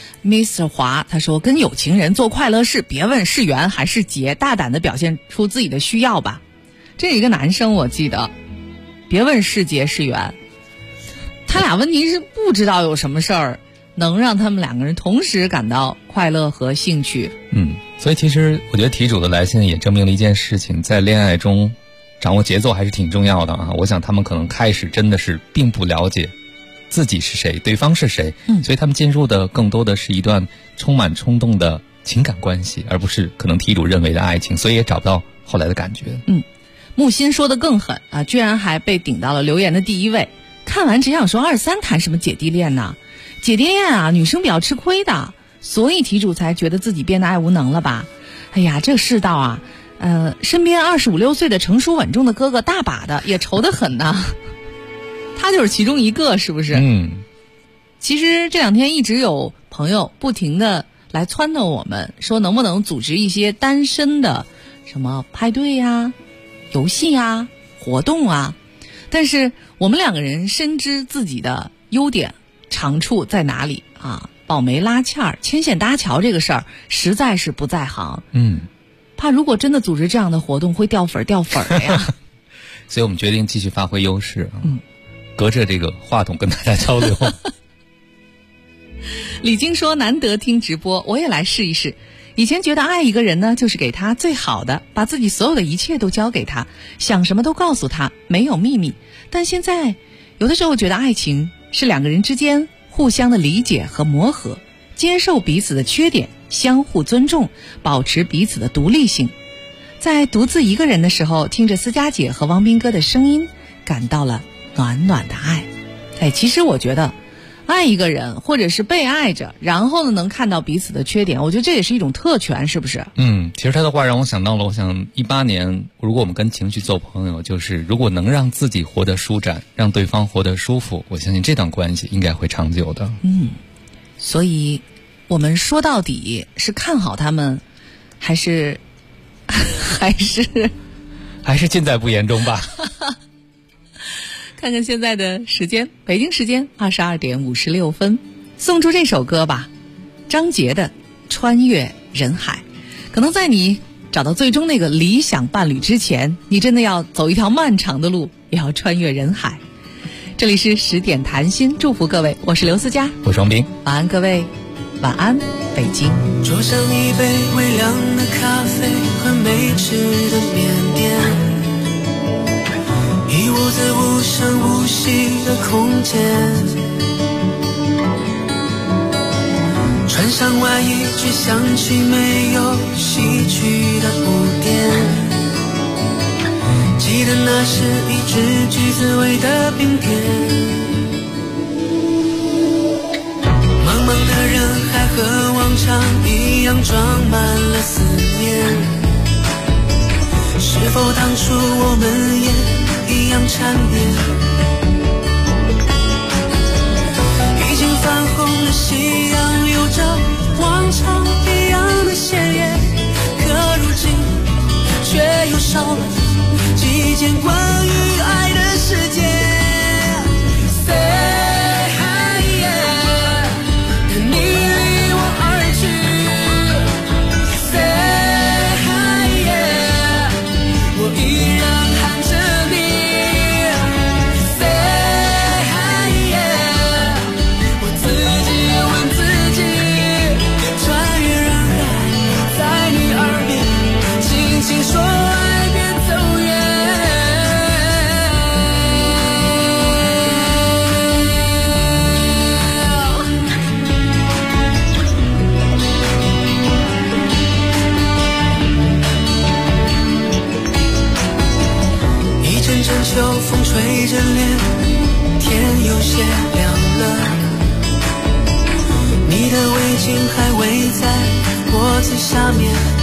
Mr. 华他说，跟有情人做快乐事，别问是缘还是劫，大胆的表现出自己的需要吧。这是一个男生，我记得别问是劫是缘，他俩问题是不知道有什么事儿， 能让他们两个人同时感到快乐和兴趣。 所以其实我觉得题主的来信也证明了一件事情，在恋爱中掌握节奏还是挺重要的啊。我想他们可能开始真的是并不了解自己是谁，对方是谁，所以他们进入的更多的是一段充满冲动的情感关系，而不是可能题主认为的爱情，所以也找不到后来的感觉。 木心说的更狠啊，居然还被顶到了留言的第1位。看完只想说23谈什么姐弟恋呢？姐弟恋啊，女生比较吃亏的，所以题主才觉得自己变得爱无能了吧。哎呀，这世道啊，身边25、6岁的成熟稳重的哥哥大把的，也愁得很呢。他就是其中一个，是不是？其实这2天一直有朋友不停的来撺掇我们，说能不能组织一些单身的什么派对呀、游戏呀、活动啊。但是我们2个人深知自己的优点长处在哪里啊，保媒拉纤儿、牵线搭桥这个事儿实在是不在行。怕如果真的组织这样的活动会掉粉的呀。 所以我们决定继续发挥优势隔着这个话筒跟大家交流。 李晶说难得听直播，我也来试一试。以前觉得爱一个人呢，就是给他最好的，把自己所有的一切都交给他，想什么都告诉他，没有秘密。但现在有的时候觉得爱情是2个人之间互相的理解和磨合，接受彼此的缺点，相互尊重，保持彼此的独立性。在独自一个人的时候，听着思佳姐和王斌哥的声音，感到了暖暖的爱。其实我觉得爱一个人或者是被爱着，然后呢能看到彼此的缺点，我觉得这也是一种特权，是不是？ 其实他的话让我想到了，我想18年如果我们跟情绪做朋友，就是如果能让自己活得舒展，让对方活得舒服，我相信这段关系应该会长久的。 所以我们说到底是看好他们，还是尽在不言中吧。 看看现在的时间，北京时间22点56分，送出这首歌吧，张杰的《穿越人海》。可能在你找到最终那个理想伴侣之前，你真的要走一条漫长的路，也要穿越人海。这里是10点谈心，祝福各位，我是刘思佳， 我是王斌， 晚安各位，晚安北京。 桌上一杯微凉的咖啡和没吃的面点，一屋子无声无息的空间，穿上外衣去想起没有洗去的污点，记得那是一只橘子味的冰片，茫茫的人海和往常一样装满了思念，是否当初我们也一样缠绵，已经泛红的夕阳有着往常一样的鲜艳，可如今却又少了几件关于爱的世界。 Say hi yeah， 但你离我而去。 Say hi yeah， 我依然喊着你。 Say hi yeah， 我自己问自己，穿越人海，在你耳边轻轻说爱别走远。 阵阵秋风吹着脸，天有些凉了，你的围巾还围在脖子下面。